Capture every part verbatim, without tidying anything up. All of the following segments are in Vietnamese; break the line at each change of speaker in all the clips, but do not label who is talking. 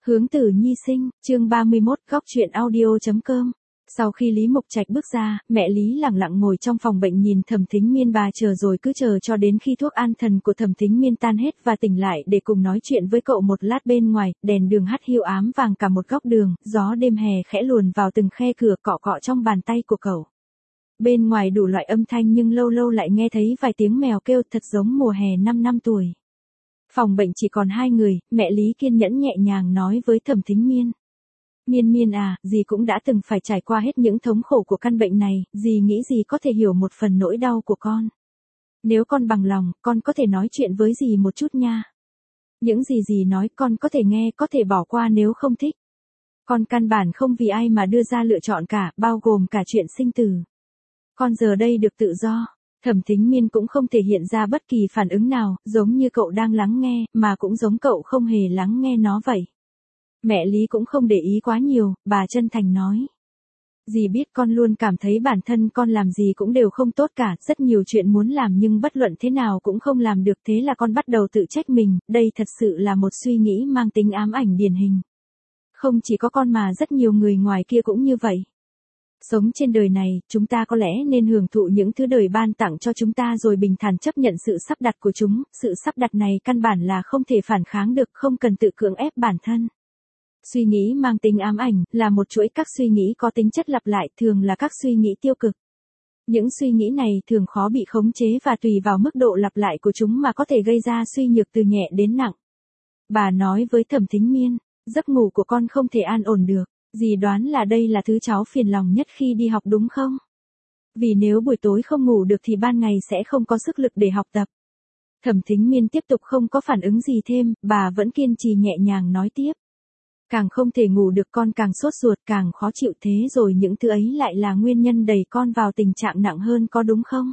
Hướng Tử Nhi sinh, chương ba mươi mốt, góc truyện audio.com. Sau khi Lý Mục Trạch bước ra, mẹ Lý lặng lặng ngồi trong phòng bệnh nhìn Thẩm Thính Miên bà chờ rồi cứ chờ cho đến khi thuốc an thần của Thẩm Thính Miên tan hết và tỉnh lại để cùng nói chuyện với cậu một lát. Bên ngoài, đèn đường hắt hiu ám vàng cả một góc đường, gió đêm hè khẽ luồn vào từng khe cửa cọ cọ trong bàn tay của cậu. Bên ngoài đủ loại âm thanh nhưng lâu lâu lại nghe thấy vài tiếng mèo kêu thật giống mùa hè năm năm tuổi. Phòng bệnh chỉ còn hai người, mẹ Lý kiên nhẫn nhẹ nhàng nói với Thẩm Thính Miên. Miên Miên à, dì cũng đã từng phải trải qua hết những thống khổ của căn bệnh này, dì nghĩ dì có thể hiểu một phần nỗi đau của con. Nếu con bằng lòng, con có thể nói chuyện với dì một chút nha. Những gì dì nói con có thể nghe, có thể bỏ qua nếu không thích. Con căn bản không vì ai mà đưa ra lựa chọn cả, bao gồm cả chuyện sinh tử. Con giờ đây được tự do. Thẩm Thính Miên cũng không thể hiện ra bất kỳ phản ứng nào, giống như cậu đang lắng nghe, mà cũng giống cậu không hề lắng nghe nó vậy. Mẹ Lý cũng không để ý quá nhiều, bà chân thành nói. Dì biết con luôn cảm thấy bản thân con làm gì cũng đều không tốt cả, rất nhiều chuyện muốn làm nhưng bất luận thế nào cũng không làm được, thế là con bắt đầu tự trách mình, đây thật sự là một suy nghĩ mang tính ám ảnh điển hình. Không chỉ có con mà rất nhiều người ngoài kia cũng như vậy. Sống trên đời này, chúng ta có lẽ nên hưởng thụ những thứ đời ban tặng cho chúng ta rồi bình thản chấp nhận sự sắp đặt của chúng, sự sắp đặt này căn bản là không thể phản kháng được, không cần tự cưỡng ép bản thân. Suy nghĩ mang tính ám ảnh, là một chuỗi các suy nghĩ có tính chất lặp lại, thường là các suy nghĩ tiêu cực. Những suy nghĩ này thường khó bị khống chế và tùy vào mức độ lặp lại của chúng mà có thể gây ra suy nhược từ nhẹ đến nặng. Bà nói với Thẩm Thính Miên, giấc ngủ của con không thể an ổn được. Dì đoán là đây là thứ cháu phiền lòng nhất khi đi học đúng không? Vì nếu buổi tối không ngủ được thì ban ngày sẽ không có sức lực để học tập. Thẩm Thính Miên tiếp tục không có phản ứng gì thêm, bà vẫn kiên trì nhẹ nhàng nói tiếp. Càng không thể ngủ được con càng sốt ruột, càng khó chịu, thế rồi những thứ ấy lại là nguyên nhân đẩy con vào tình trạng nặng hơn có đúng không?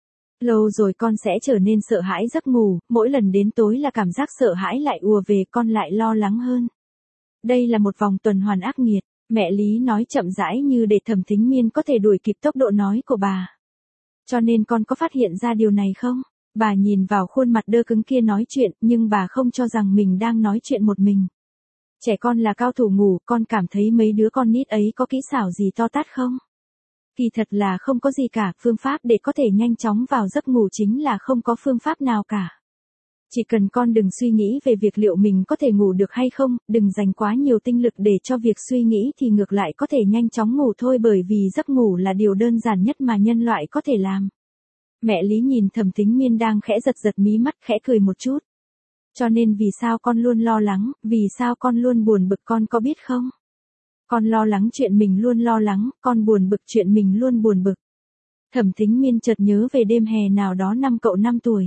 Lâu rồi con sẽ trở nên sợ hãi giấc ngủ, mỗi lần đến tối là cảm giác sợ hãi lại ùa về, con lại lo lắng hơn. Đây là một vòng tuần hoàn ác nghiệt. Mẹ Lý nói chậm rãi như để Thẩm Thính Miên có thể đuổi kịp tốc độ nói của bà. Cho nên con có phát hiện ra điều này không? Bà nhìn vào khuôn mặt đơ cứng kia nói chuyện, nhưng bà không cho rằng mình đang nói chuyện một mình. Trẻ con là cao thủ ngủ, con cảm thấy mấy đứa con nít ấy có kỹ xảo gì to tát không? Kỳ thật là không có gì cả, phương pháp để có thể nhanh chóng vào giấc ngủ chính là không có phương pháp nào cả. Chỉ cần con đừng suy nghĩ về việc liệu mình có thể ngủ được hay không, đừng dành quá nhiều tinh lực để cho việc suy nghĩ thì ngược lại có thể nhanh chóng ngủ thôi, bởi vì giấc ngủ là điều đơn giản nhất mà nhân loại có thể làm. Mẹ Lý nhìn Thẩm Thính Miên đang khẽ giật giật mí mắt, khẽ cười một chút. Cho nên vì sao con luôn lo lắng, vì sao con luôn buồn bực con có biết không? Con lo lắng chuyện mình luôn lo lắng, con buồn bực chuyện mình luôn buồn bực. Thẩm Thính Miên chợt nhớ về đêm hè nào đó năm cậu năm tuổi.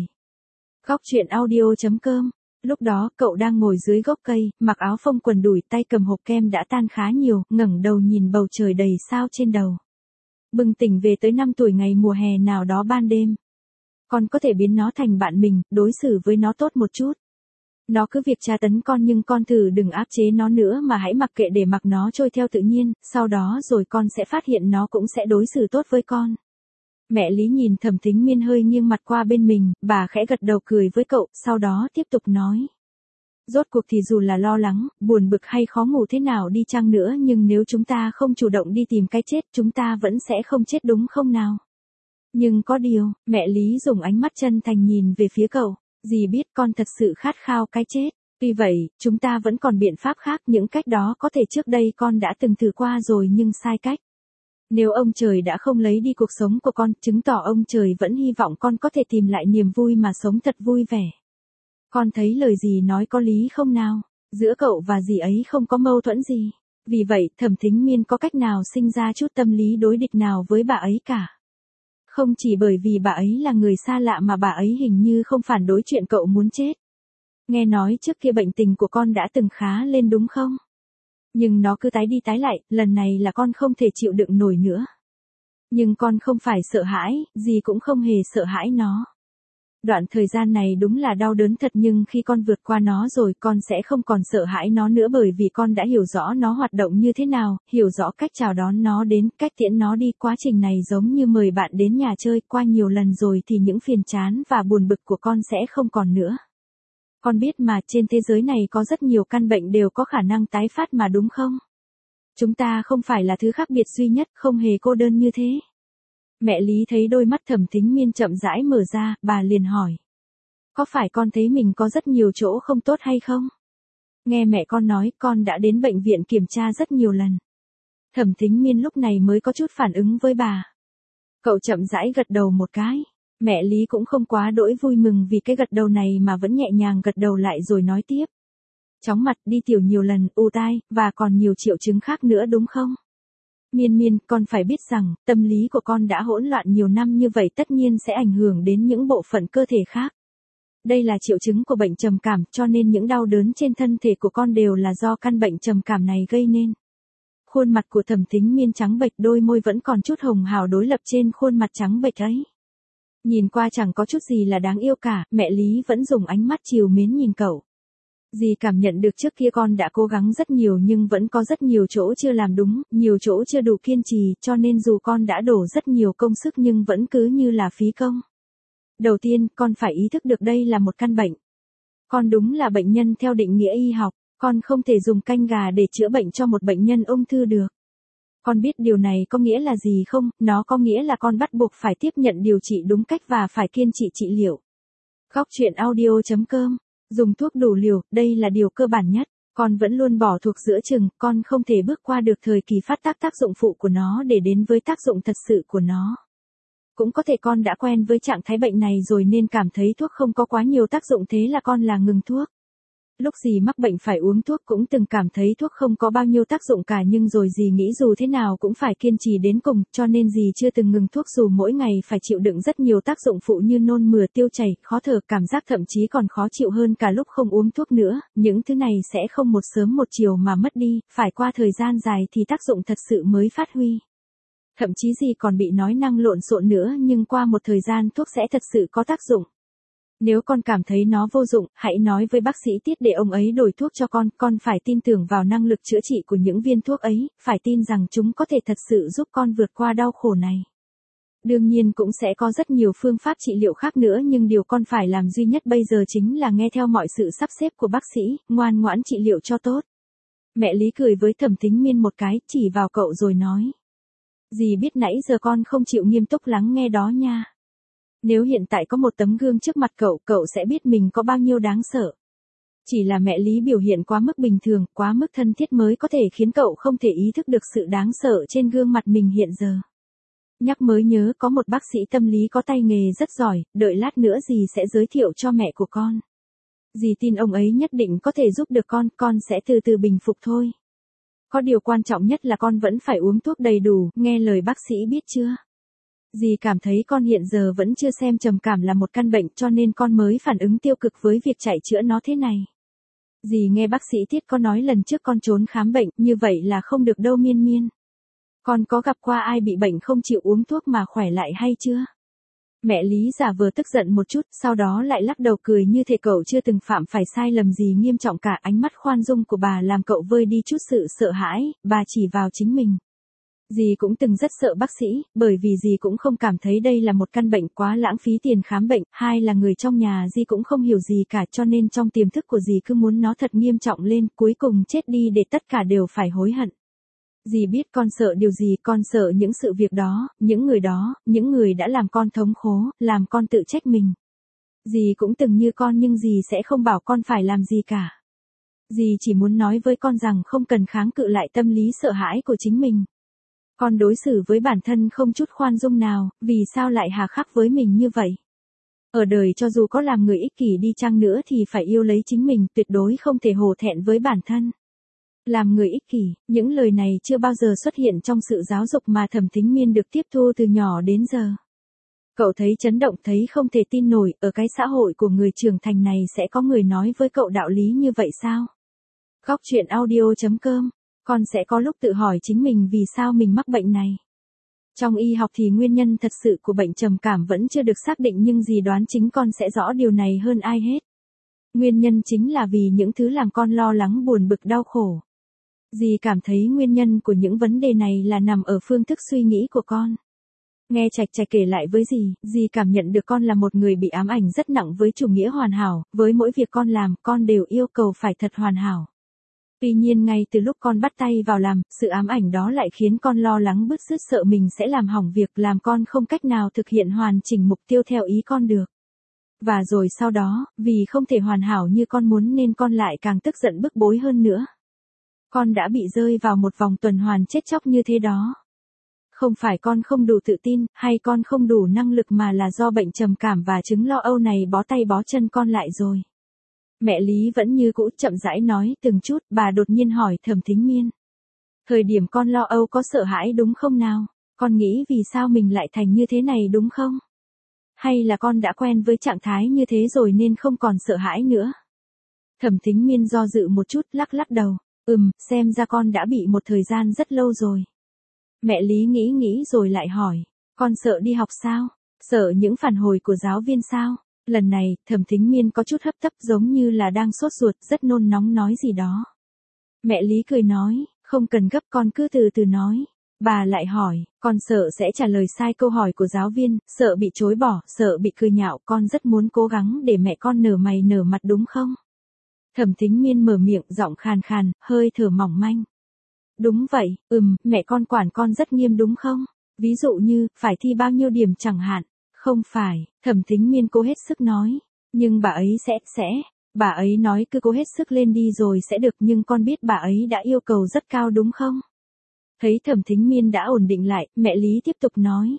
Góc truyện audio.com. Lúc đó, cậu đang ngồi dưới gốc cây, mặc áo phông quần đùi, tay cầm hộp kem đã tan khá nhiều, ngẩng đầu nhìn bầu trời đầy sao trên đầu. Bừng tỉnh về tới năm tuổi ngày mùa hè nào đó ban đêm. Con có thể biến nó thành bạn mình, đối xử với nó tốt một chút. Nó cứ việc tra tấn con nhưng con thử đừng áp chế nó nữa mà hãy mặc kệ để mặc nó trôi theo tự nhiên, sau đó rồi con sẽ phát hiện nó cũng sẽ đối xử tốt với con. Mẹ Lý nhìn Thẩm Thính Miên hơi nghiêng mặt qua bên mình, bà khẽ gật đầu cười với cậu, sau đó tiếp tục nói. Rốt cuộc thì dù là lo lắng, buồn bực hay khó ngủ thế nào đi chăng nữa nhưng nếu chúng ta không chủ động đi tìm cái chết chúng ta vẫn sẽ không chết đúng không nào? Nhưng có điều, mẹ Lý dùng ánh mắt chân thành nhìn về phía cậu, dì biết con thật sự khát khao cái chết. Tuy vậy, chúng ta vẫn còn biện pháp khác, những cách đó có thể trước đây con đã từng thử qua rồi nhưng sai cách. Nếu ông trời đã không lấy đi cuộc sống của con, chứng tỏ ông trời vẫn hy vọng con có thể tìm lại niềm vui mà sống thật vui vẻ. Con thấy lời dì nói có lý không nào? Giữa cậu và dì ấy không có mâu thuẫn gì. Vì vậy, Thẩm Thính Miên có cách nào sinh ra chút tâm lý đối địch nào với bà ấy cả. Không chỉ bởi vì bà ấy là người xa lạ mà bà ấy hình như không phản đối chuyện cậu muốn chết. Nghe nói trước kia bệnh tình của con đã từng khá lên đúng không? Nhưng nó cứ tái đi tái lại, lần này là con không thể chịu đựng nổi nữa. Nhưng con không phải sợ hãi, dì cũng không hề sợ hãi nó. Đoạn thời gian này đúng là đau đớn thật nhưng khi con vượt qua nó rồi con sẽ không còn sợ hãi nó nữa bởi vì con đã hiểu rõ nó hoạt động như thế nào, hiểu rõ cách chào đón nó đến, cách tiễn nó đi. Quá trình này giống như mời bạn đến nhà chơi, qua nhiều lần rồi thì những phiền chán và buồn bực của con sẽ không còn nữa. Con biết mà trên thế giới này có rất nhiều căn bệnh đều có khả năng tái phát mà đúng không? Chúng ta không phải là thứ khác biệt duy nhất, không hề cô đơn như thế. Mẹ Lý thấy đôi mắt Thẩm Thính Miên chậm rãi mở ra, bà liền hỏi. Có phải con thấy mình có rất nhiều chỗ không tốt hay không? Nghe mẹ con nói, con đã đến bệnh viện kiểm tra rất nhiều lần. Thẩm Thính Miên lúc này mới có chút phản ứng với bà. Cậu chậm rãi gật đầu một cái. Mẹ Lý cũng không quá đỗi vui mừng vì cái gật đầu này mà vẫn nhẹ nhàng gật đầu lại rồi nói tiếp. Chóng mặt, đi tiểu nhiều lần, ù tai, và còn nhiều triệu chứng khác nữa đúng không? Miên Miên, con phải biết rằng, tâm lý của con đã hỗn loạn nhiều năm như vậy tất nhiên sẽ ảnh hưởng đến những bộ phận cơ thể khác. Đây là triệu chứng của bệnh trầm cảm, cho nên những đau đớn trên thân thể của con đều là do căn bệnh trầm cảm này gây nên. Khuôn mặt của Thẩm Thính Miên trắng bệch, đôi môi vẫn còn chút hồng hào đối lập trên khuôn mặt trắng bệch ấy. Nhìn qua chẳng có chút gì là đáng yêu cả, mẹ Lý vẫn dùng ánh mắt trìu mến nhìn cậu. Dì cảm nhận được trước kia con đã cố gắng rất nhiều nhưng vẫn có rất nhiều chỗ chưa làm đúng, nhiều chỗ chưa đủ kiên trì, cho nên dù con đã đổ rất nhiều công sức nhưng vẫn cứ như là phí công. Đầu tiên, con phải ý thức được đây là một căn bệnh. Con đúng là bệnh nhân theo định nghĩa y học, con không thể dùng canh gà để chữa bệnh cho một bệnh nhân ung thư được. Con biết điều này có nghĩa là gì không? Nó có nghĩa là con bắt buộc phải tiếp nhận điều trị đúng cách và phải kiên trì trị liệu. Góc truyện audio chấm com. Dùng thuốc đủ liều, đây là điều cơ bản nhất. Con vẫn luôn bỏ thuốc giữa chừng, con không thể bước qua được thời kỳ phát tác tác dụng phụ của nó để đến với tác dụng thật sự của nó. Cũng có thể con đã quen với trạng thái bệnh này rồi nên cảm thấy thuốc không có quá nhiều tác dụng thế là con là ngừng thuốc. Lúc dì mắc bệnh phải uống thuốc cũng từng cảm thấy thuốc không có bao nhiêu tác dụng cả nhưng rồi dì nghĩ dù thế nào cũng phải kiên trì đến cùng, cho nên dì chưa từng ngừng thuốc dù mỗi ngày phải chịu đựng rất nhiều tác dụng phụ như nôn mửa, tiêu chảy, khó thở, cảm giác thậm chí còn khó chịu hơn cả lúc không uống thuốc nữa, những thứ này sẽ không một sớm một chiều mà mất đi, phải qua thời gian dài thì tác dụng thật sự mới phát huy. Thậm chí dì còn bị nói năng lộn xộn nữa nhưng qua một thời gian thuốc sẽ thật sự có tác dụng. Nếu con cảm thấy nó vô dụng, hãy nói với bác sĩ Tiết để ông ấy đổi thuốc cho con, con phải tin tưởng vào năng lực chữa trị của những viên thuốc ấy, phải tin rằng chúng có thể thật sự giúp con vượt qua đau khổ này. Đương nhiên cũng sẽ có rất nhiều phương pháp trị liệu khác nữa nhưng điều con phải làm duy nhất bây giờ chính là nghe theo mọi sự sắp xếp của bác sĩ, ngoan ngoãn trị liệu cho tốt. Mẹ Lý cười với Thẩm Thính Miên một cái, chỉ vào cậu rồi nói. Dì biết nãy giờ con không chịu nghiêm túc lắng nghe đó nha. Nếu hiện tại có một tấm gương trước mặt cậu, cậu sẽ biết mình có bao nhiêu đáng sợ. Chỉ là mẹ Lý biểu hiện quá mức bình thường, quá mức thân thiết mới có thể khiến cậu không thể ý thức được sự đáng sợ trên gương mặt mình hiện giờ. Nhắc mới nhớ có một bác sĩ tâm lý có tay nghề rất giỏi, đợi lát nữa dì sẽ giới thiệu cho mẹ của con. Dì tin ông ấy nhất định có thể giúp được con, con sẽ từ từ bình phục thôi. Có điều quan trọng nhất là con vẫn phải uống thuốc đầy đủ, nghe lời bác sĩ biết chưa? Dì cảm thấy con hiện giờ vẫn chưa xem trầm cảm là một căn bệnh cho nên con mới phản ứng tiêu cực với việc chạy chữa nó thế này. Dì nghe bác sĩ Tiết có nói lần trước con trốn khám bệnh, như vậy là không được đâu Miên Miên. Con có gặp qua ai bị bệnh không chịu uống thuốc mà khỏe lại hay chưa? Mẹ Lý giả vờ tức giận một chút, sau đó lại lắc đầu cười như thể cậu chưa từng phạm phải sai lầm gì nghiêm trọng cả. Ánh mắt khoan dung của bà làm cậu vơi đi chút sự sợ hãi, bà chỉ vào chính mình. Dì cũng từng rất sợ bác sĩ, bởi vì dì cũng không cảm thấy đây là một căn bệnh quá lãng phí tiền khám bệnh, hai là người trong nhà dì cũng không hiểu gì cả cho nên trong tiềm thức của dì cứ muốn nó thật nghiêm trọng lên, cuối cùng chết đi để tất cả đều phải hối hận. Dì biết con sợ điều gì, con sợ những sự việc đó, những người đó, những người đã làm con thống khổ, làm con tự trách mình. Dì cũng từng như con nhưng dì sẽ không bảo con phải làm gì cả. Dì chỉ muốn nói với con rằng không cần kháng cự lại tâm lý sợ hãi của chính mình. Con đối xử với bản thân không chút khoan dung nào, vì sao lại hà khắc với mình như vậy? Ở đời cho dù có làm người ích kỷ đi chăng nữa thì phải yêu lấy chính mình, tuyệt đối không thể hổ thẹn với bản thân. Làm người ích kỷ, những lời này chưa bao giờ xuất hiện trong sự giáo dục mà Thẩm Thính Miên được tiếp thu từ nhỏ đến giờ. Cậu thấy chấn động, thấy không thể tin nổi, ở cái xã hội của người trưởng thành này sẽ có người nói với cậu đạo lý như vậy sao? Góc truyện audio chấm com. Con sẽ có lúc tự hỏi chính mình vì sao mình mắc bệnh này. Trong y học thì nguyên nhân thật sự của bệnh trầm cảm vẫn chưa được xác định nhưng dì đoán chính con sẽ rõ điều này hơn ai hết. Nguyên nhân chính là vì những thứ làm con lo lắng buồn bực đau khổ. Dì cảm thấy nguyên nhân của những vấn đề này là nằm ở phương thức suy nghĩ của con. Nghe Trạch Trạch kể lại với dì, dì cảm nhận được con là một người bị ám ảnh rất nặng với chủ nghĩa hoàn hảo, với mỗi việc con làm, con đều yêu cầu phải thật hoàn hảo. Tuy nhiên ngay từ lúc con bắt tay vào làm, sự ám ảnh đó lại khiến con lo lắng bứt rứt, sợ mình sẽ làm hỏng việc, làm con không cách nào thực hiện hoàn chỉnh mục tiêu theo ý con được. Và rồi sau đó, vì không thể hoàn hảo như con muốn nên con lại càng tức giận bức bối hơn nữa. Con đã bị rơi vào một vòng tuần hoàn chết chóc như thế đó. Không phải con không đủ tự tin, hay con không đủ năng lực, mà là do bệnh trầm cảm và chứng lo âu này bó tay bó chân con lại rồi. Mẹ Lý vẫn như cũ chậm rãi nói từng chút, bà đột nhiên hỏi Thẩm Thính Miên. Thời điểm con lo âu có sợ hãi đúng không nào? Con nghĩ vì sao mình lại thành như thế này đúng không? Hay là con đã quen với trạng thái như thế rồi nên không còn sợ hãi nữa? Thẩm Thính Miên do dự một chút, lắc lắc đầu. Ừm, xem ra con đã bị một thời gian rất lâu rồi. Mẹ Lý nghĩ nghĩ rồi lại hỏi. Con sợ đi học sao? Sợ những phản hồi của giáo viên sao? Lần này, Thẩm Thính Miên có chút hấp tấp, giống như là đang sốt ruột, rất nôn nóng nói gì đó. Mẹ Lý cười nói, không cần gấp, con cứ từ từ nói. Bà lại hỏi, con sợ sẽ trả lời sai câu hỏi của giáo viên, sợ bị chối bỏ, sợ bị cười nhạo, con rất muốn cố gắng để mẹ con nở mày nở mặt đúng không? Thẩm Thính Miên mở miệng, giọng khàn khàn, hơi thở mỏng manh. Đúng vậy, ừm, mẹ con quản con rất nghiêm đúng không? Ví dụ như, phải thi bao nhiêu điểm chẳng hạn. Không phải, Thẩm Thính Miên cố hết sức nói. Nhưng bà ấy sẽ, sẽ, bà ấy nói cứ cố hết sức lên đi rồi sẽ được, nhưng con biết bà ấy đã yêu cầu rất cao đúng không? Thấy Thẩm Thính Miên đã ổn định lại, mẹ Lý tiếp tục nói.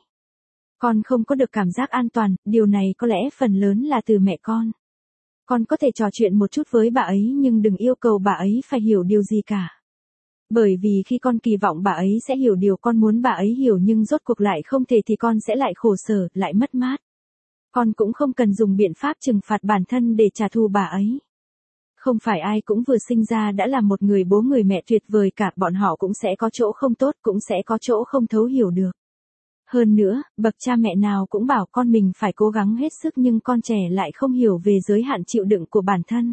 Con không có được cảm giác an toàn, điều này có lẽ phần lớn là từ mẹ con. Con có thể trò chuyện một chút với bà ấy nhưng đừng yêu cầu bà ấy phải hiểu điều gì cả. Bởi vì khi con kỳ vọng bà ấy sẽ hiểu điều con muốn bà ấy hiểu nhưng rốt cuộc lại không thể thì con sẽ lại khổ sở, lại mất mát. Con cũng không cần dùng biện pháp trừng phạt bản thân để trả thù bà ấy. Không phải ai cũng vừa sinh ra đã là một người bố người mẹ tuyệt vời cả, bọn họ cũng sẽ có chỗ không tốt, cũng sẽ có chỗ không thấu hiểu được. Hơn nữa, bậc cha mẹ nào cũng bảo con mình phải cố gắng hết sức nhưng con trẻ lại không hiểu về giới hạn chịu đựng của bản thân.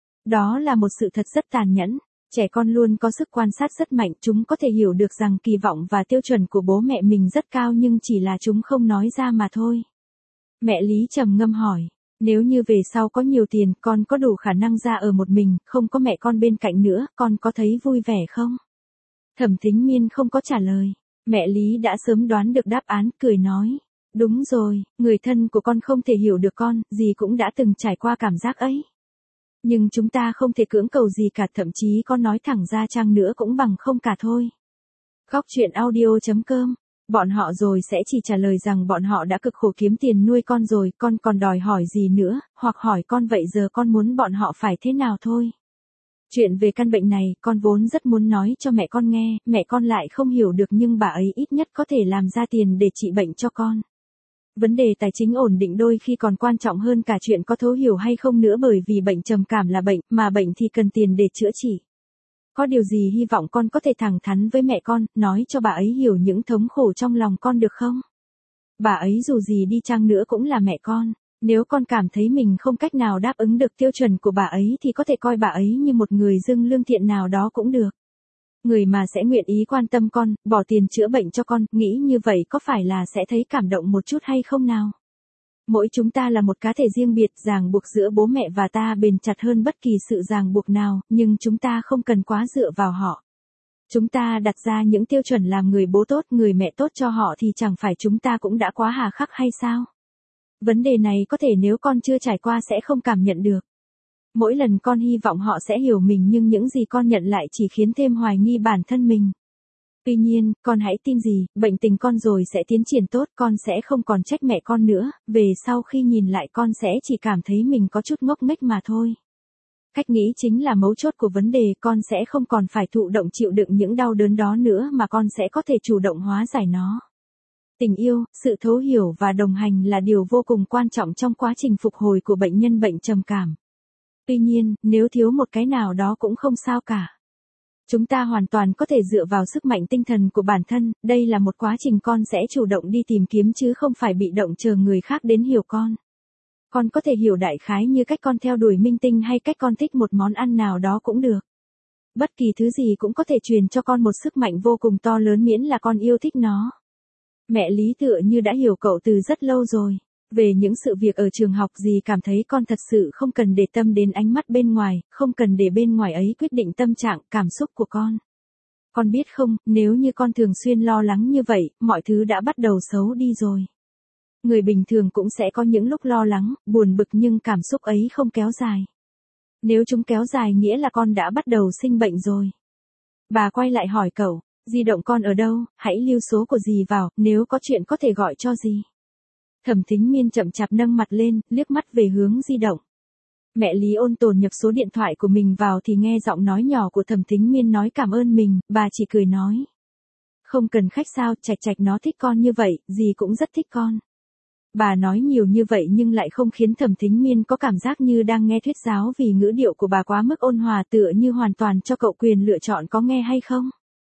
Đó là một sự thật rất tàn nhẫn. Trẻ con luôn có sức quan sát rất mạnh, chúng có thể hiểu được rằng kỳ vọng và tiêu chuẩn của bố mẹ mình rất cao nhưng chỉ là chúng không nói ra mà thôi. Mẹ Lý trầm ngâm hỏi, nếu như về sau có nhiều tiền, con có đủ khả năng ra ở một mình, không có mẹ con bên cạnh nữa, con có thấy vui vẻ không? Thẩm Thính Miên không có trả lời. Mẹ Lý đã sớm đoán được đáp án, cười nói. Đúng rồi, người thân của con không thể hiểu được con, dì cũng đã từng trải qua cảm giác ấy. Nhưng chúng ta không thể cưỡng cầu gì cả, thậm chí có nói thẳng ra chăng nữa cũng bằng không cả thôi. Góc truyện audio chấm com. Bọn họ rồi sẽ chỉ trả lời rằng bọn họ đã cực khổ kiếm tiền nuôi con rồi, con còn đòi hỏi gì nữa, hoặc hỏi con vậy giờ con muốn bọn họ phải thế nào thôi. Chuyện về căn bệnh này, con vốn rất muốn nói cho mẹ con nghe, mẹ con lại không hiểu được nhưng bà ấy ít nhất có thể làm ra tiền để trị bệnh cho con. Vấn đề tài chính ổn định đôi khi còn quan trọng hơn cả chuyện có thấu hiểu hay không nữa, bởi vì bệnh trầm cảm là bệnh, mà bệnh thì cần tiền để chữa trị. Có điều gì hy vọng con có thể thẳng thắn với mẹ con, nói cho bà ấy hiểu những thống khổ trong lòng con được không? Bà ấy dù gì đi chăng nữa cũng là mẹ con. Nếu con cảm thấy mình không cách nào đáp ứng được tiêu chuẩn của bà ấy thì có thể coi bà ấy như một người dưng lương thiện nào đó cũng được. Người mà sẽ nguyện ý quan tâm con, bỏ tiền chữa bệnh cho con, nghĩ như vậy có phải là sẽ thấy cảm động một chút hay không nào? Mỗi chúng ta là một cá thể riêng biệt, ràng buộc giữa bố mẹ và ta bền chặt hơn bất kỳ sự ràng buộc nào, nhưng chúng ta không cần quá dựa vào họ. Chúng ta đặt ra những tiêu chuẩn làm người bố tốt, người mẹ tốt cho họ thì chẳng phải chúng ta cũng đã quá hà khắc hay sao? Vấn đề này có thể nếu con chưa trải qua sẽ không cảm nhận được. Mỗi lần con hy vọng họ sẽ hiểu mình nhưng những gì con nhận lại chỉ khiến thêm hoài nghi bản thân mình. Tuy nhiên, con hãy tin gì, bệnh tình con rồi sẽ tiến triển tốt, con sẽ không còn trách mẹ con nữa, về sau khi nhìn lại con sẽ chỉ cảm thấy mình có chút ngốc nghếch mà thôi. Cách nghĩ chính là mấu chốt của vấn đề, con sẽ không còn phải thụ động chịu đựng những đau đớn đó nữa mà con sẽ có thể chủ động hóa giải nó. Tình yêu, sự thấu hiểu và đồng hành là điều vô cùng quan trọng trong quá trình phục hồi của bệnh nhân bệnh trầm cảm. Tuy nhiên, nếu thiếu một cái nào đó cũng không sao cả. Chúng ta hoàn toàn có thể dựa vào sức mạnh tinh thần của bản thân, đây là một quá trình con sẽ chủ động đi tìm kiếm chứ không phải bị động chờ người khác đến hiểu con. Con có thể hiểu đại khái như cách con theo đuổi minh tinh hay cách con thích một món ăn nào đó cũng được. Bất kỳ thứ gì cũng có thể truyền cho con một sức mạnh vô cùng to lớn miễn là con yêu thích nó. Mẹ Lý tựa như đã hiểu cậu từ rất lâu rồi. Về những sự việc ở trường học dì cảm thấy con thật sự không cần để tâm đến ánh mắt bên ngoài, không cần để bên ngoài ấy quyết định tâm trạng, cảm xúc của con. Con biết không, nếu như con thường xuyên lo lắng như vậy, mọi thứ đã bắt đầu xấu đi rồi. Người bình thường cũng sẽ có những lúc lo lắng, buồn bực nhưng cảm xúc ấy không kéo dài. Nếu chúng kéo dài nghĩa là con đã bắt đầu sinh bệnh rồi. Bà quay lại hỏi cậu, di động con ở đâu, hãy lưu số của dì vào, nếu có chuyện có thể gọi cho dì. Thẩm Thính Miên chậm chạp nâng mặt lên, liếc mắt về hướng di động. Mẹ Lý ôn tồn nhập số điện thoại của mình vào thì nghe giọng nói nhỏ của Thẩm Thính Miên nói cảm ơn mình, bà chỉ cười nói. Không cần khách sao, Trạch Trạch nó thích con như vậy, dì cũng rất thích con. Bà nói nhiều như vậy nhưng lại không khiến Thẩm Thính Miên có cảm giác như đang nghe thuyết giáo vì ngữ điệu của bà quá mức ôn hòa tựa như hoàn toàn cho cậu quyền lựa chọn có nghe hay không.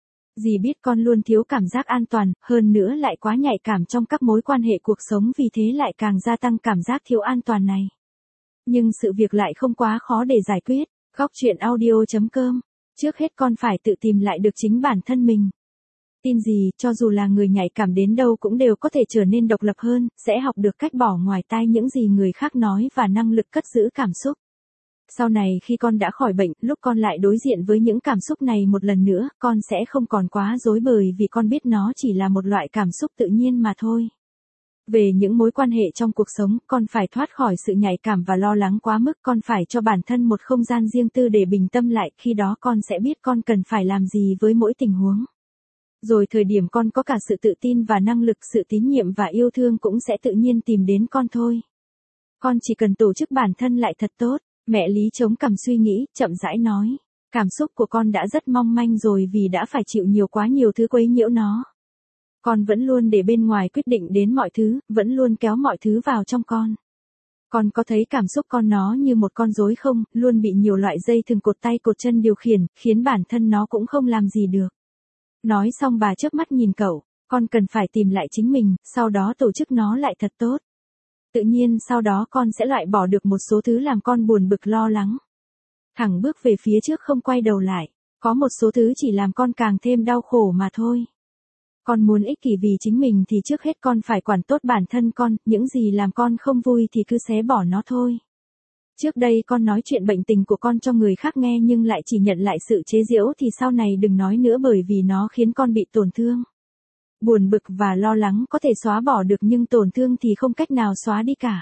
Dì biết con luôn thiếu cảm giác an toàn, hơn nữa lại quá nhạy cảm trong các mối quan hệ cuộc sống vì thế lại càng gia tăng cảm giác thiếu an toàn này. Nhưng sự việc lại không quá khó để giải quyết. Góc truyện audio chấm com. Trước hết con phải tự tìm lại được chính bản thân mình. Tin gì, cho dù là người nhạy cảm đến đâu cũng đều có thể trở nên độc lập hơn, sẽ học được cách bỏ ngoài tai những gì người khác nói và năng lực cất giữ cảm xúc. Sau này khi con đã khỏi bệnh, lúc con lại đối diện với những cảm xúc này một lần nữa, con sẽ không còn quá rối bời vì con biết nó chỉ là một loại cảm xúc tự nhiên mà thôi. Về những mối quan hệ trong cuộc sống, con phải thoát khỏi sự nhạy cảm và lo lắng quá mức, con phải cho bản thân một không gian riêng tư để bình tâm lại, khi đó con sẽ biết con cần phải làm gì với mỗi tình huống. Rồi thời điểm con có cả sự tự tin và năng lực, sự tín nhiệm và yêu thương cũng sẽ tự nhiên tìm đến con thôi. Con chỉ cần tổ chức bản thân lại thật tốt. Mẹ Lý chống cằm suy nghĩ, chậm rãi nói. Cảm xúc của con đã rất mong manh rồi vì đã phải chịu nhiều quá nhiều thứ quấy nhiễu nó. Con vẫn luôn để bên ngoài quyết định đến mọi thứ, vẫn luôn kéo mọi thứ vào trong con. Con có thấy cảm xúc con nó như một con rối không, luôn bị nhiều loại dây thừng cột tay cột chân điều khiển, khiến bản thân nó cũng không làm gì được. Nói xong bà chớp mắt nhìn cậu, con cần phải tìm lại chính mình, sau đó tổ chức nó lại thật tốt. Tự nhiên sau đó con sẽ loại bỏ được một số thứ làm con buồn bực lo lắng. Thẳng bước về phía trước không quay đầu lại, có một số thứ chỉ làm con càng thêm đau khổ mà thôi. Con muốn ích kỷ vì chính mình thì trước hết con phải quản tốt bản thân con, những gì làm con không vui thì cứ xé bỏ nó thôi. Trước đây con nói chuyện bệnh tình của con cho người khác nghe nhưng lại chỉ nhận lại sự chế giễu thì sau này đừng nói nữa bởi vì nó khiến con bị tổn thương. Buồn bực và lo lắng có thể xóa bỏ được nhưng tổn thương thì không cách nào xóa đi cả.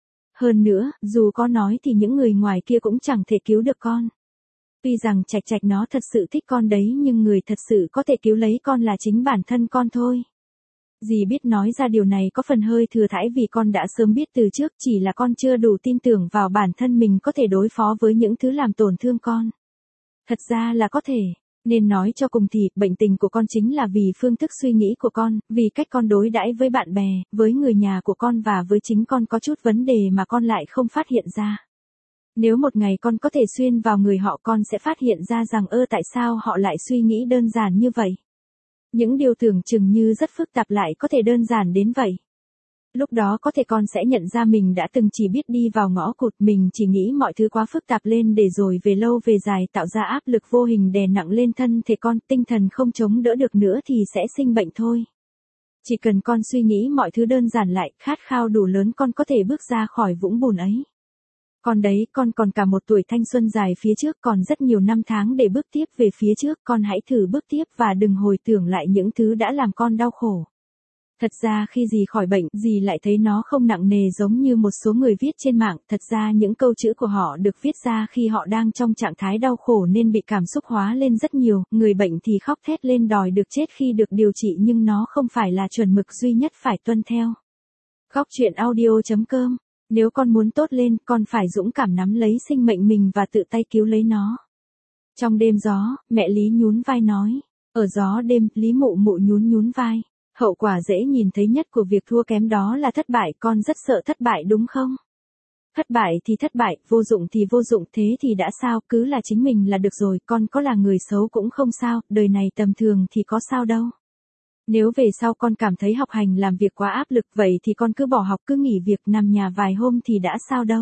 Hơn nữa, dù có nói thì những người ngoài kia cũng chẳng thể cứu được con. Tuy rằng Trạch Trạch nó thật sự thích con đấy nhưng người thật sự có thể cứu lấy con là chính bản thân con thôi. Dì biết nói ra điều này có phần hơi thừa thãi vì con đã sớm biết từ trước, chỉ là con chưa đủ tin tưởng vào bản thân mình có thể đối phó với những thứ làm tổn thương con. Thật ra là có thể. Nên nói cho cùng thì, bệnh tình của con chính là vì phương thức suy nghĩ của con, vì cách con đối đãi với bạn bè, với người nhà của con và với chính con có chút vấn đề mà con lại không phát hiện ra. Nếu một ngày con có thể xuyên vào người họ con sẽ phát hiện ra rằng ơ tại sao họ lại suy nghĩ đơn giản như vậy. Những điều tưởng chừng như rất phức tạp lại có thể đơn giản đến vậy. Lúc đó có thể con sẽ nhận ra mình đã từng chỉ biết đi vào ngõ cụt, mình chỉ nghĩ mọi thứ quá phức tạp lên để rồi về lâu về dài tạo ra áp lực vô hình đè nặng lên thân thể con, tinh thần không chống đỡ được nữa thì sẽ sinh bệnh thôi. Chỉ cần con suy nghĩ mọi thứ đơn giản lại, khát khao đủ lớn con có thể bước ra khỏi vũng bùn ấy. Còn đấy, con còn cả một tuổi thanh xuân dài phía trước, còn rất nhiều năm tháng để bước tiếp về phía trước, con hãy thử bước tiếp và đừng hồi tưởng lại những thứ đã làm con đau khổ. Thật ra khi dì khỏi bệnh, dì lại thấy nó không nặng nề giống như một số người viết trên mạng, thật ra những câu chữ của họ được viết ra khi họ đang trong trạng thái đau khổ nên bị cảm xúc hóa lên rất nhiều, người bệnh thì khóc thét lên đòi được chết khi được điều trị nhưng nó không phải là chuẩn mực duy nhất phải tuân theo. Góc truyện audio chấm com. Nếu con muốn tốt lên, con phải dũng cảm nắm lấy sinh mệnh mình và tự tay cứu lấy nó. Trong đêm gió, mẹ Lý nhún vai nói. Ở gió đêm, Lý mụ mụ nhún nhún vai. Hậu quả dễ nhìn thấy nhất của việc thua kém đó là thất bại, con rất sợ thất bại đúng không? Thất bại thì thất bại, vô dụng thì vô dụng, thế thì đã sao, cứ là chính mình là được rồi, con có là người xấu cũng không sao, đời này tầm thường thì có sao đâu. Nếu về sau con cảm thấy học hành làm việc quá áp lực vậy thì con cứ bỏ học cứ nghỉ việc nằm nhà vài hôm thì đã sao đâu.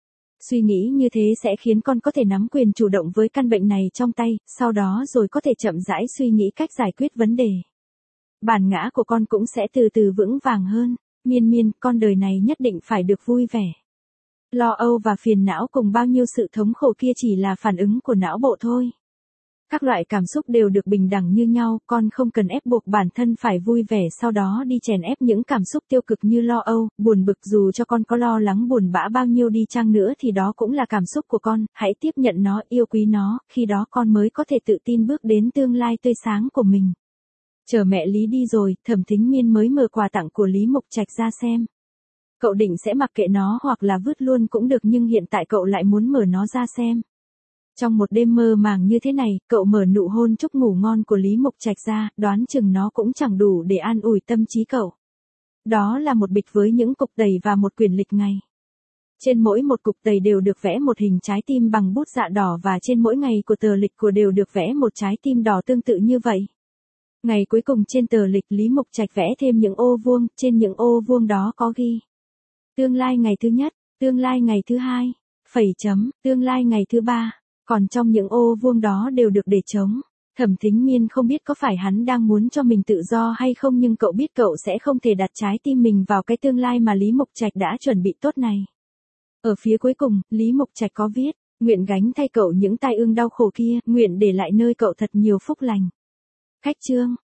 Suy nghĩ như thế sẽ khiến con có thể nắm quyền chủ động với căn bệnh này trong tay, sau đó rồi có thể chậm rãi suy nghĩ cách giải quyết vấn đề. Bản ngã của con cũng sẽ từ từ vững vàng hơn. Miên miên, con đời này nhất định phải được vui vẻ. Lo âu và phiền não cùng bao nhiêu sự thống khổ kia chỉ là phản ứng của não bộ thôi. Các loại cảm xúc đều được bình đẳng như nhau, con không cần ép buộc bản thân phải vui vẻ sau đó đi chèn ép những cảm xúc tiêu cực như lo âu, buồn bực, dù cho con có lo lắng buồn bã bao nhiêu đi chăng nữa thì đó cũng là cảm xúc của con, hãy tiếp nhận nó, yêu quý nó, khi đó con mới có thể tự tin bước đến tương lai tươi sáng của mình. Chờ mẹ Lý đi rồi, Thẩm Thính Miên mới mở quà tặng của Lý Mục Trạch ra xem. Cậu định sẽ mặc kệ nó hoặc là vứt luôn cũng được nhưng hiện tại cậu lại muốn mở nó ra xem. Trong một đêm mơ màng như thế này, cậu mở nụ hôn chúc ngủ ngon của Lý Mục Trạch ra, đoán chừng nó cũng chẳng đủ để an ủi tâm trí cậu. Đó là một bịch với những cục tẩy và một quyển lịch ngày. Trên mỗi một cục tẩy đều được vẽ một hình trái tim bằng bút dạ đỏ và trên mỗi ngày của tờ lịch của đều được vẽ một trái tim đỏ tương tự như vậy. Ngày cuối cùng trên tờ lịch Lý Mục Trạch vẽ thêm những ô vuông, trên những ô vuông đó có ghi. Tương lai ngày thứ nhất, tương lai ngày thứ hai, phẩy chấm, tương lai ngày thứ ba. Còn trong những ô vuông đó đều được để trống. Thẩm Thính Miên không biết có phải hắn đang muốn cho mình tự do hay không nhưng cậu biết cậu sẽ không thể đặt trái tim mình vào cái tương lai mà Lý Mục Trạch đã chuẩn bị tốt này. Ở phía cuối cùng, Lý Mục Trạch có viết, nguyện gánh thay cậu những tai ương đau khổ kia, nguyện để lại nơi cậu thật nhiều phúc lành. Khách chương